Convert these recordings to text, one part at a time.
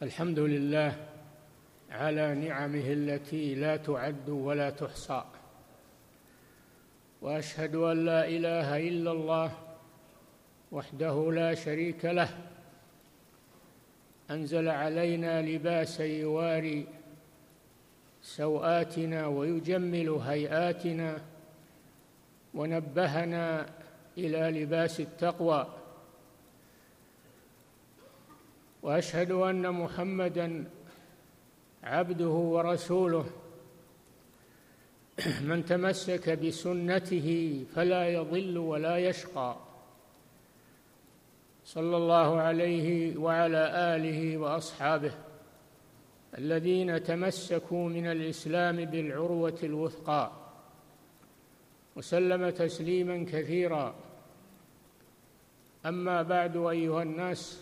الحمد لله على نعمه التي لا تعد ولا تحصى، وأشهد أن لا إله إلا الله وحده لا شريك له، أنزل علينا لباسا يواري سوآتنا ويجمل هيئاتنا، ونبهنا إلى لباس التقوى. وأشهد أن محمدًا عبده ورسوله، من تمسك بسنته فلا يضل ولا يشقى، صلى الله عليه وعلى آله وأصحابه الذين تمسكوا من الإسلام بالعروة الوثقى، وسلم تسليماً كثيراً. أما بعد، أيها الناس،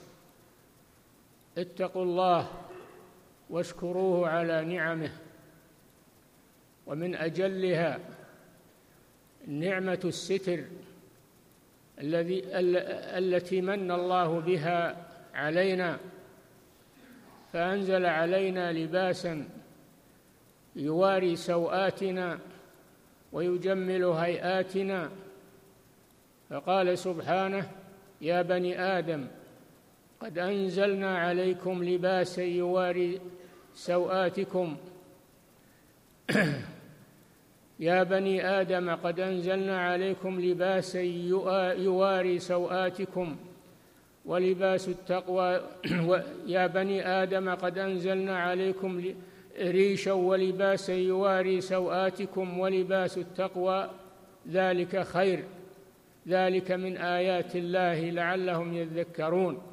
اتقوا الله واشكروه على نعمه، ومن أجلها نعمة الستر التي من الله بها علينا، فأنزل علينا لباسا يواري سوآتنا ويجمل هيئاتنا، فقال سبحانه: يا بني آدم قد أنزلنا عليكم لباسا يواري سوآتكم يا بني آدم قد أنزلنا عليكم لباسا يواري سوآتكم ولباس التقوى يا بني آدم قد أنزلنا عليكم ريشا ولباسا يواري سوآتكم ولباس التقوى ذلك خير، ذلك من آيات الله لعلهم يذكرون.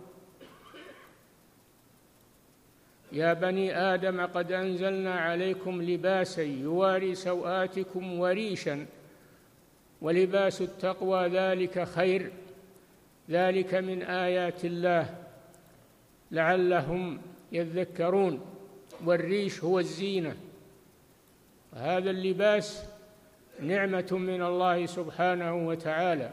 يا بني آدم قد أنزلنا عليكم لباسا يواري سوآتكم وريشا ولباس التقوى ذلك خير، ذلك من آيات الله لعلهم يذكرون. والريش هو الزينة، هذا اللباس نعمة من الله سبحانه وتعالى.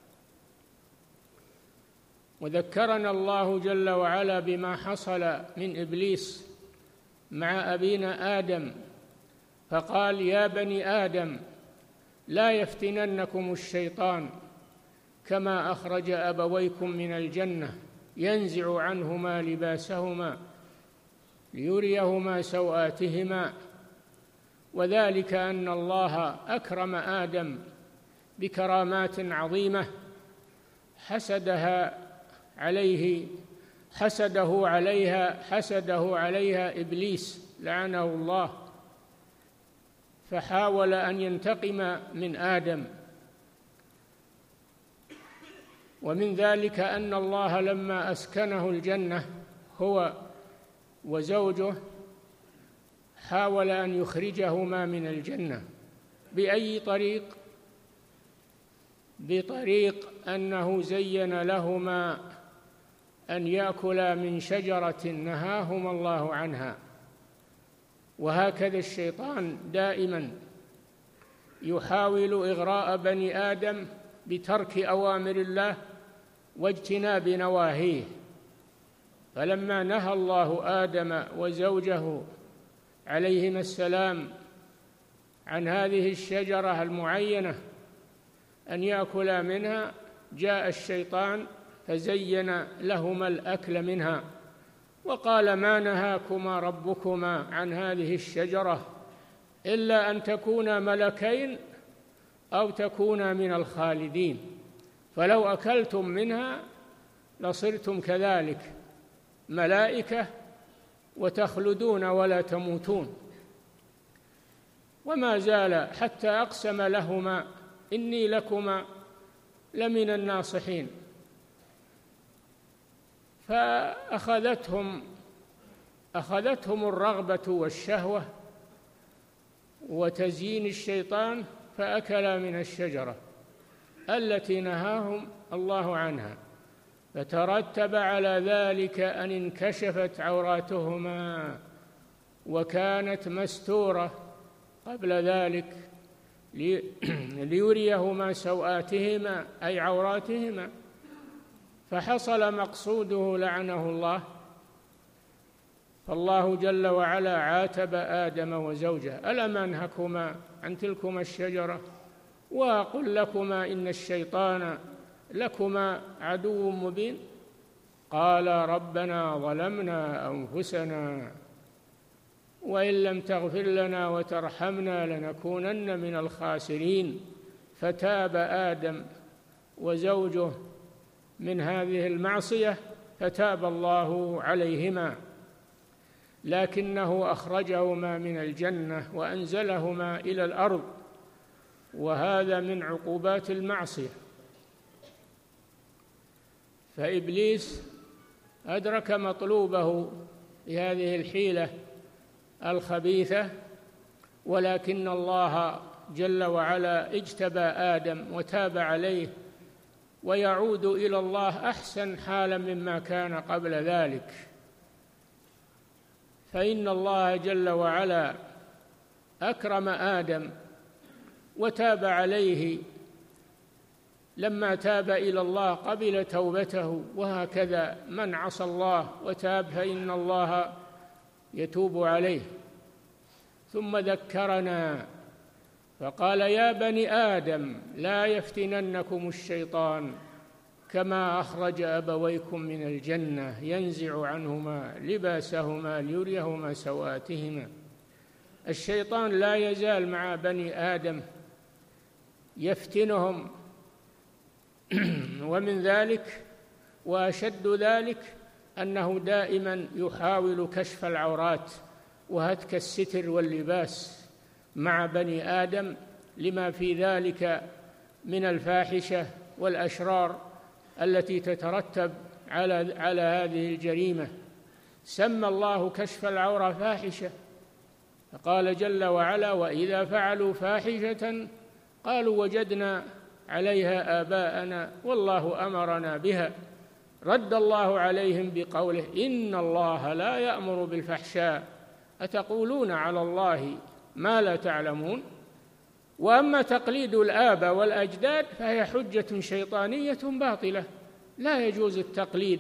وذكرنا الله جل وعلا بما حصل من إبليس مع أبينا آدم، فقال: يا بني آدم لا يفتننكم الشيطان كما أخرج أبويكم من الجنة ينزع عنهما لباسهما ليريهما سوآتهما، وذلك أن الله أكرم آدم بكرامات عظيمة حسده عليها إبليس لعنه الله، فحاول أن ينتقم من آدم. ومن ذلك أن الله لما أسكنه الجنة هو وزوجه حاول أن يخرجهما من الجنة. بأي طريق؟ بطريق أنه زين لهما أن يأكلا من شجرة نهاهما الله عنها. وهكذا الشيطان دائما يحاول إغراء بني آدم بترك أوامر الله واجتناب نواهيه. فلما نهى الله آدم وزوجه عليهما السلام عن هذه الشجرة المعينة أن يأكلا منها، جاء الشيطان فزين لهما الأكل منها وقال: ما نهاكما ربكما عن هذه الشجرة إلا أن تكونا ملكين أو تكونا من الخالدين، فلو أكلتم منها لصرتم كذلك ملائكة وتخلدون ولا تموتون. وما زال حتى أقسم لهما: إني لكما لمن الناصحين. فأخذتهم الرغبة والشهوة وتزيين الشيطان، فأكلا من الشجرة التي نهاهم الله عنها، فترتب على ذلك أن انكشفت عوراتهما، وكانت مستورة قبل ذلك ليريهما سوآتهما أي عوراتهما، فحصل مقصوده لعنه الله فالله جل وعلا عاتب آدم وزوجه: ألم أنهكما عن تلكما الشجرة وأقل لكما إن الشيطان لكما عدو مبين؟ قال: ربنا ظلمنا أنفسنا وإن لم تغفر لنا وترحمنا لنكونن من الخاسرين. فتاب آدم وزوجه من هذه المعصية فتاب الله عليهما، لكنه أخرجهما من الجنة وأنزلهما إلى الأرض، وهذا من عقوبات المعصية. فإبليس أدرك مطلوبه بهذه الحيلة الخبيثة، ولكن الله جل وعلا اجتبى آدم وتاب عليه، ويعود إلى الله أحسن حالا مما كان قبل ذلك. فإن الله جل وعلا أكرم آدم وتاب عليه، لما تاب إلى الله قبل توبته، وهكذا من عصى الله وتاب فإن الله يتوب عليه. ثم ذكرنا فقال: يا بني آدم لا يفتننكم الشيطان كما أخرج أبويكم من الجنة ينزع عنهما لباسهما ليريهما سوآتهما. الشيطان لا يزال مع بني آدم يفتنهم، ومن ذلك وأشد ذلك أنه دائما يحاول كشف العورات وهتك الستر واللباس مع بني آدم، لما في ذلك من الفاحشة والأشرار التي تترتب على هذه الجريمة. سمى الله كشف العورة فاحشة، فقال جل وعلا: وإذا فعلوا فاحشة قالوا وجدنا عليها آباءنا والله أمرنا بها. رد الله عليهم بقوله: إن الله لا يأمر بالفحشاء أتقولون على الله ما لا تعلمون. وأما تقليد الآباء والأجداد فهي حجة شيطانية باطلة، لا يجوز التقليد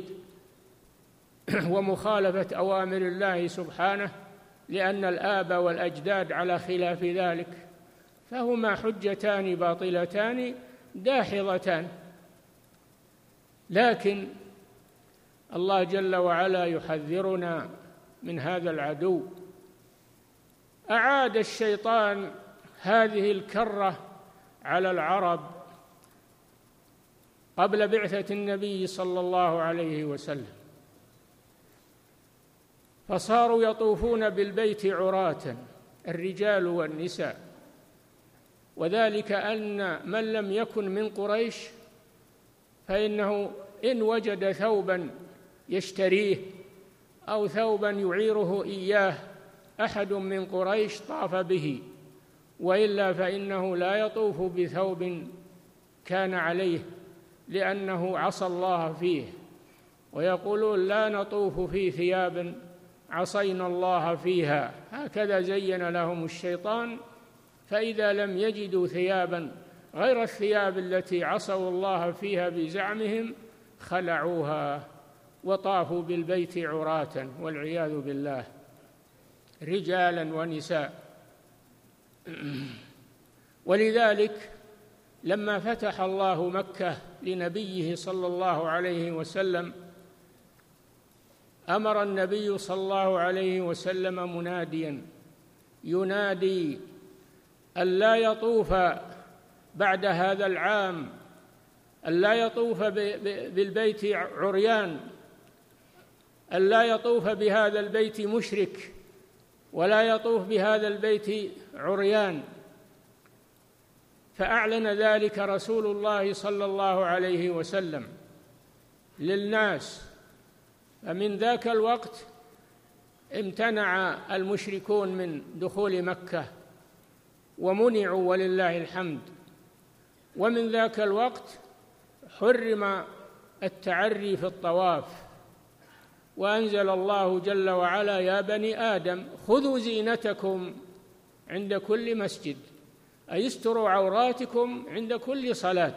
ومخالفة أوامر الله سبحانه، لأن الآباء والأجداد على خلاف ذلك، فهما حجتان باطلتان داحضتان. لكن الله جل وعلا يحذرنا من هذا العدو. أعاد الشيطان هذه الكرة على العرب قبل بعثة النبي صلى الله عليه وسلم، فصاروا يطوفون بالبيت عراة الرجال والنساء، وذلك أن من لم يكن من قريش فإنه إن وجد ثوبا يشتريه أو ثوبا يعيره إياه أحد من قريش طاف به، وإلا فإنه لا يطوف بثوب كان عليه، لأنه عصى الله فيه. ويقولون: لا نطوف في ثياب عصينا الله فيها. هكذا زين لهم الشيطان، فإذا لم يجدوا ثيابا غير الثياب التي عصوا الله فيها بزعمهم خلعوها وطافوا بالبيت عراة والعياذ بالله، رجالا ونساء. ولذلك لما فتح الله مكة لنبيه صلى الله عليه وسلم أمر النبي صلى الله عليه وسلم مناديا ينادي ألا يطوف بعد هذا العام، ألا يطوف بالبيت عريان، ألا يطوف بهذا البيت مشرك، ولا يطوف بهذا البيت عريان. فأعلن ذلك رسول الله صلى الله عليه وسلم للناس. فمن ذاك الوقت امتنع المشركون من دخول مكة ومنعوا ولله الحمد. ومن ذاك الوقت حرم التعري في الطواف، وأنزل الله جل وعلا: يا بني آدم خذوا زينتكم عند كل مسجد، أي استروا عوراتكم عند كل صلاة.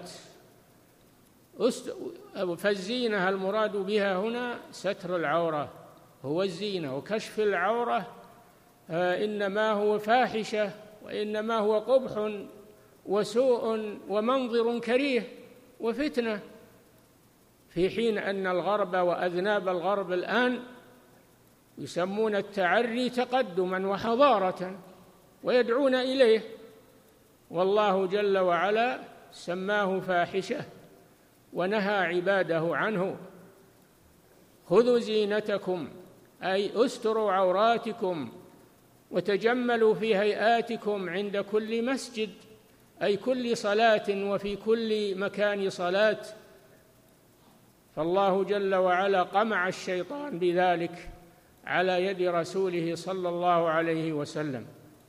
فالزينة المراد بها هنا ستر العورة، هو الزينة، وكشف العورة إنما هو فاحشة، وإنما هو قبح وسوء ومنظر كريه وفتنة، في حين أن الغرب وأذناب الغرب الآن يسمون التعري تقدما وحضارة ويدعون إليه، والله جل وعلا سماه فاحشة ونهى عباده عنه. خذوا زينتكم أي استروا عوراتكم وتجملوا في هيئاتكم عند كل مسجد، أي كل صلاة وفي كل مكان صلاة. فالله جل وعلا قمع الشيطان بذلك على يد رسوله صلى الله عليه وسلم،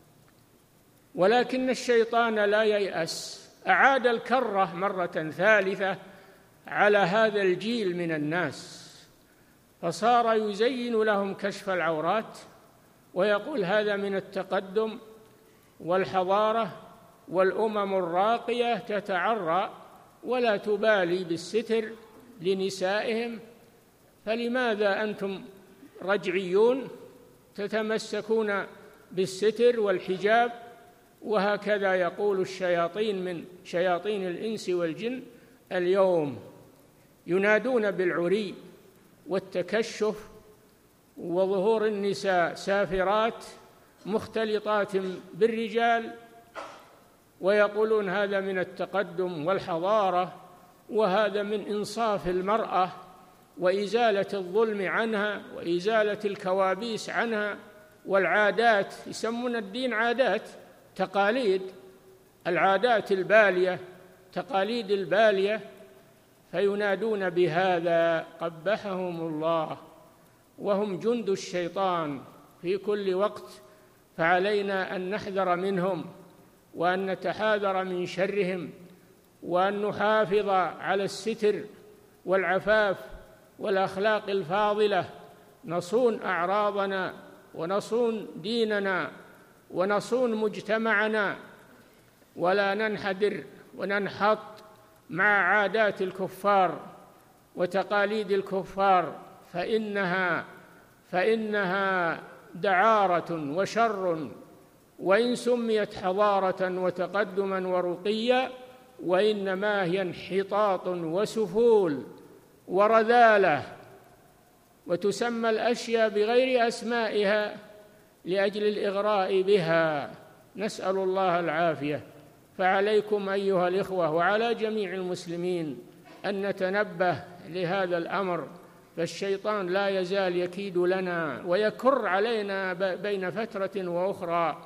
ولكن الشيطان لا ييأس، أعاد الكرة مرة ثالثة على هذا الجيل من الناس، فصار يزين لهم كشف العورات ويقول هذا من التقدم والحضارة، والأمم الراقية تتعرى ولا تبالي بالستر لنسائهم، فلماذا أنتم رجعيون تتمسكون بالستر والحجاب؟ وهكذا يقول الشياطين من شياطين الإنس والجن اليوم، ينادون بالعري والتكشف وظهور النساء سافرات مختلطات بالرجال، ويقولون هذا من التقدم والحضارة، وهذا من إنصاف المرأة وإزالة الظلم عنها وإزالة الكوابيس عنها والعادات. يسمون الدين عادات، تقاليد، العادات البالية، تقاليد البالية، فينادون بهذا قبحهم الله، وهم جند الشيطان في كل وقت، فعلينا أن نحذر منهم وأن نتحاذر من شرهم، وأن نحافظ على الستر والعفاف والأخلاق الفاضلة، نصون أعراضنا ونصون ديننا ونصون مجتمعنا، ولا ننحدر وننحط مع عادات الكفار وتقاليد الكفار، فإنها دعارة وشر، وإن سميت حضارة وتقدما ورقيا، وإنما هي انحطاط وسفول ورذالة، وتسمى الأشياء بغير أسمائها لأجل الإغراء بها، نسأل الله العافية. فعليكم أيها الإخوة وعلى جميع المسلمين أن نتنبه لهذا الأمر، فالشيطان لا يزال يكيد لنا ويكر علينا بين فترة وأخرى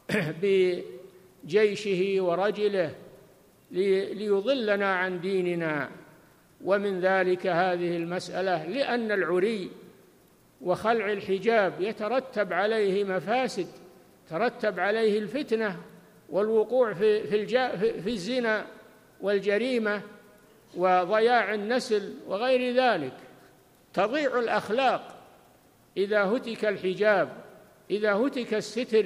بجيشه ورجله ليضلنا عن ديننا. ومن ذلك هذه المسألة، لأن العري وخلع الحجاب يترتب عليه مفاسد، ترتب عليه الفتنة والوقوع في الزنا والجريمة وضياع النسل وغير ذلك. تضيع الأخلاق إذا هتك الحجاب، إذا هتك الستر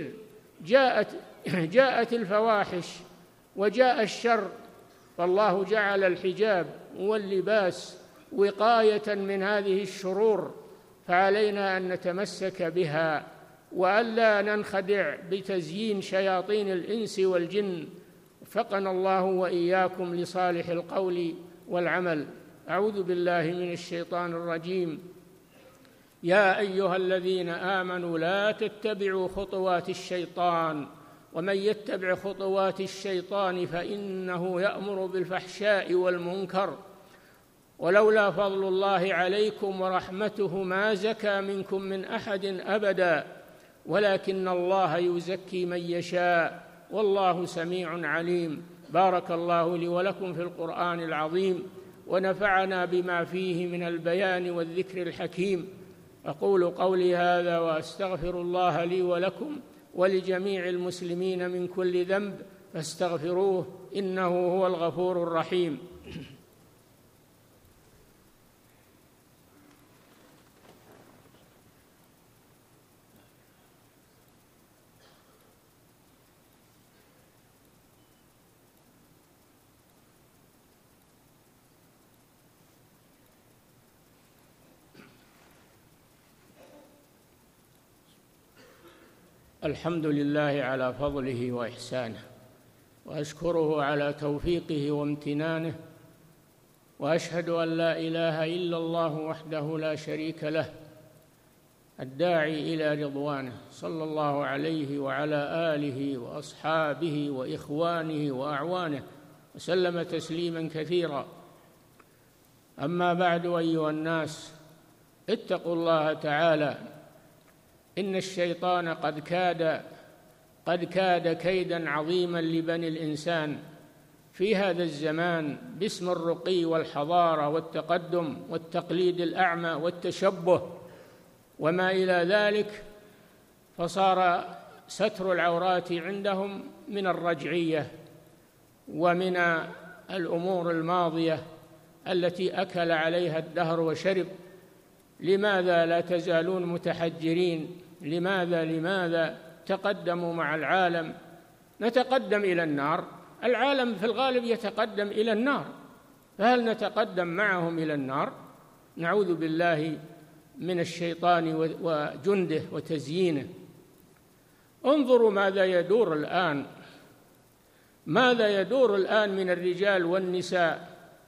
جاءت الفواحش وجاء الشر. فالله جعل الحجاب واللباس وقاية من هذه الشرور، فعلينا أن نتمسك بها وألا ننخدع بتزيين شياطين الإنس والجن. وفقنا الله وإياكم لصالح القول والعمل. أعوذ بالله من الشيطان الرجيم. يا أيها الذين آمنوا لا تتبعوا خطوات الشيطان، ومن يتبع خطوات الشيطان فإنه يأمر بالفحشاء والمنكر، ولولا فضل الله عليكم ورحمته ما زكى منكم من أحد أبدا، ولكن الله يزكي من يشاء، والله سميع عليم. بارك الله لي ولكم في القرآن العظيم، ونفعنا بما فيه من البيان والذكر الحكيم. أقول قولي هذا وأستغفر الله لي ولكم ولجميع المسلمين من كل ذنب، فاستغفروه إنه هو الغفور الرحيم. الحمد لله على فضله وإحسانه، وأشكره على توفيقه وامتنانه، وأشهد أن لا إله إلا الله وحده لا شريك له الداعي إلى رضوانه، صلى الله عليه وعلى آله وأصحابه وإخوانه وأعوانه وسلم تسليما كثيرا. أما بعد، أيها الناس، اتقوا الله تعالى، إن الشيطان قد كاد كيدا عظيما لبني الإنسان في هذا الزمان باسم الرقي والحضارة والتقدم والتقليد الأعمى والتشبه وما إلى ذلك، فصار ستر العورات عندهم من الرجعية ومن الأمور الماضية التي أكل عليها الدهر وشرب. لماذا لا تزالون متحجرين؟ لماذا تقدموا مع العالم؟ نتقدم إلى النار، العالم في الغالب يتقدم إلى النار، فهل نتقدم معهم إلى النار؟ نعوذ بالله من الشيطان وجنده وتزيينه. انظروا ماذا يدور الآن من الرجال والنساء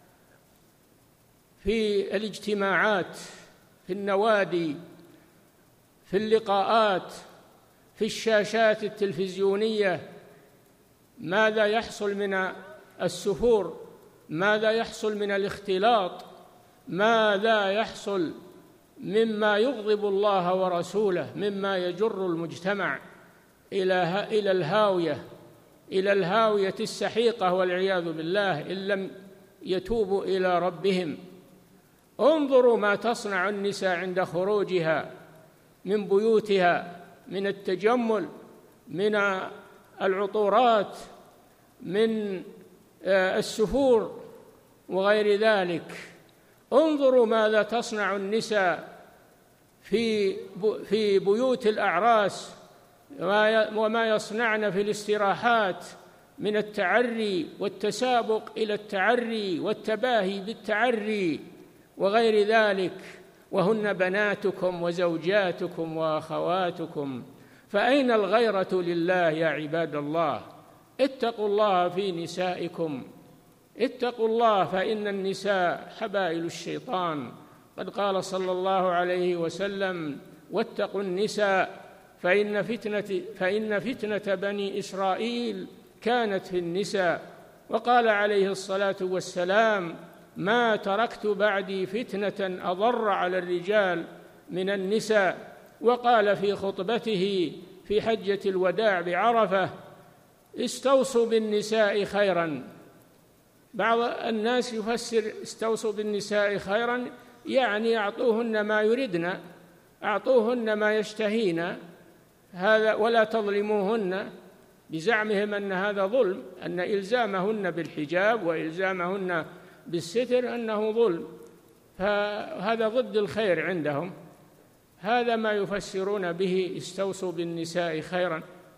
في الاجتماعات، في النوادي، في اللقاءات، في الشاشات التلفزيونية. ماذا يحصل من السفور؟ ماذا يحصل من الاختلاط؟ ماذا يحصل مما يغضب الله ورسوله، مما يجر المجتمع إلى الهاوية السحيقة والعياذ بالله إن لم يتوبوا إلى ربهم. انظروا ما تصنع النساء عند خروجها من بيوتها من التجمل، من العطورات، من السفور وغير ذلك. انظروا ماذا تصنع النساء في بيوت الأعراس وما يصنعن في الاستراحات من التعري والتسابق إلى التعري والتباهي بالتعري وغير ذلك، وهن بناتكم وزوجاتكم وأخواتكم، فأين الغيرة لله يا عباد الله؟ اتقوا الله في نسائكم، اتقوا الله، فإن النساء حبائل الشيطان. قد قال صلى الله عليه وسلم: واتقوا النساء فإن فتنة بني إسرائيل كانت في النساء. وقال عليه الصلاة والسلام: ما تركت بعدي فتنة أضر على الرجال من النساء. وقال في خطبته في حجة الوداع بعرفة: استوصوا بالنساء خيرا. بعض الناس يفسر استوصوا بالنساء خيرا يعني أعطوهن ما يردن، أعطوهن ما يشتهين، هذا ولا تظلموهن، بزعمهم أن هذا ظلم، أن إلزامهن بالحجاب وإلزامهن بالستر أنه ظلم، فهذا ضد الخير عندهم. هذا ما يفسرون به استوصوا بالنساء خيرا.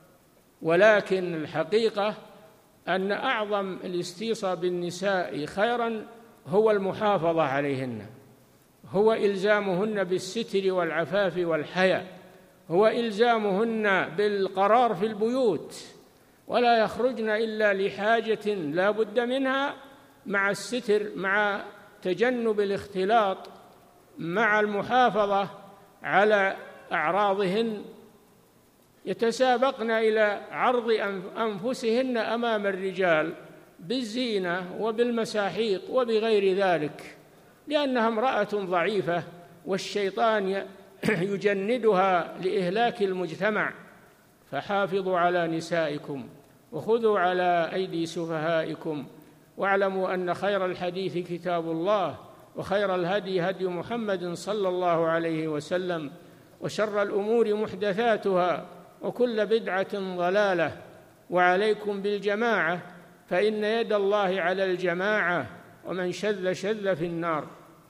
ولكن الحقيقة أن أعظم الاستيصاء بالنساء خيرا هو المحافظة عليهن، هو إلزامهن بالستر والعفاف والحياء، هو إلزامهن بالقرار في البيوت ولا يخرجن إلا لحاجة لا بد منها، مع الستر، مع تجنب الاختلاط، مع المحافظة على أعراضهن، يتسابقن إلى عرض أنفسهن أمام الرجال بالزينة وبالمساحيق وبغير ذلك، لأنها امرأة ضعيفة والشيطان يجندها لإهلاك المجتمع. فحافظوا على نسائكم وخذوا على أيدي سفهائكم، واعلموا أن خير الحديث كتاب الله، وخير الهدي هدي محمد صلى الله عليه وسلم، وشر الأمور محدثاتها، وكل بدعة ضلالة، وعليكم بالجماعة، فإن يد الله على الجماعة، ومن شذ شذ في النار.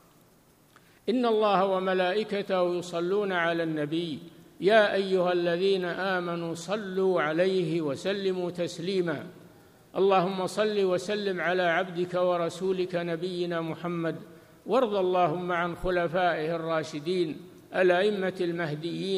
إن الله وملائكته يصلون على النبي، يا أيها الذين آمنوا صلوا عليه وسلموا تسليما. اللهم صل وسلم على عبدك ورسولك نبينا محمد، وارض اللهم عن خلفائه الراشدين الأئمة المهديين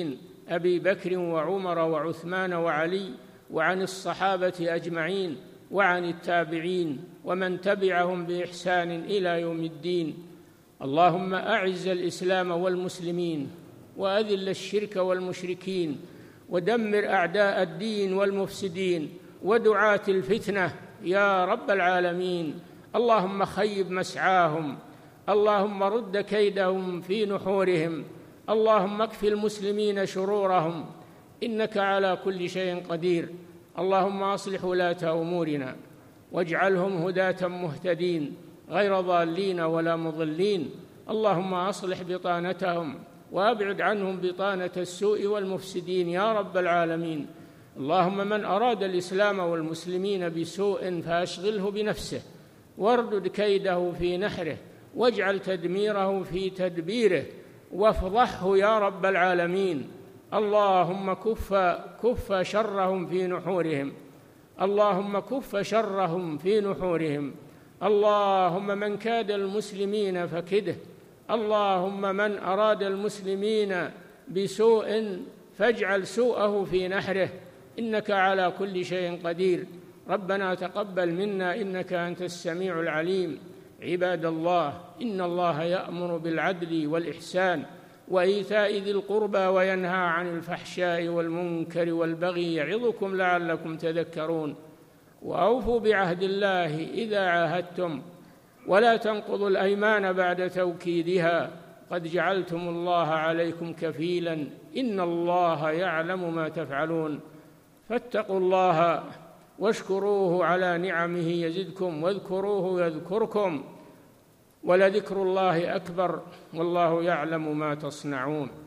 أبي بكر وعمر وعثمان وعلي، وعن الصحابة أجمعين، وعن التابعين ومن تبعهم بإحسان إلى يوم الدين. اللهم أعز الإسلام والمسلمين، وأذل الشرك والمشركين، ودمر أعداء الدين والمفسدين ودعاة الفتنة يا رب العالمين. اللهم خيب مسعاهم، اللهم رد كيدهم في نحورهم، اللهم اكف المسلمين شرورهم، إنك على كل شيء قدير. اللهم أصلح ولاة أمورنا واجعلهم هداة مهتدين غير ضالين ولا مضلين. اللهم أصلح بطانتهم وأبعد عنهم بطانة السوء والمفسدين يا رب العالمين. اللهم من أراد الإسلام والمسلمين بسوء فأشغله بنفسه، واردد كيده في نحره، واجعل تدميره في تدبيره، وافضحه يا رب العالمين. اللهم كف شرهم في نحورهم، اللهم كف شرهم في نحورهم. اللهم من كاد المسلمين فكده، اللهم من أراد المسلمين بسوء فاجعل سوءه في نحره، إنك على كل شيء قدير. ربنا تقبل منا إنك أنت السميع العليم. عباد الله، إن الله يأمر بالعدل والإحسان وإيتاء ذي القربى وينهى عن الفحشاء والمنكر والبغي يعظكم لعلكم تذكرون. وأوفوا بعهد الله إذا عاهدتم، ولا تنقضوا الأيمان بعد توكيدها، قد جعلتم الله عليكم كفيلا، إن الله يعلم ما تفعلون. فاتقوا الله واشكروه على نعمه يزدكم، واذكروه يذكركم، ولذكر الله أكبر، والله يعلم ما تصنعون.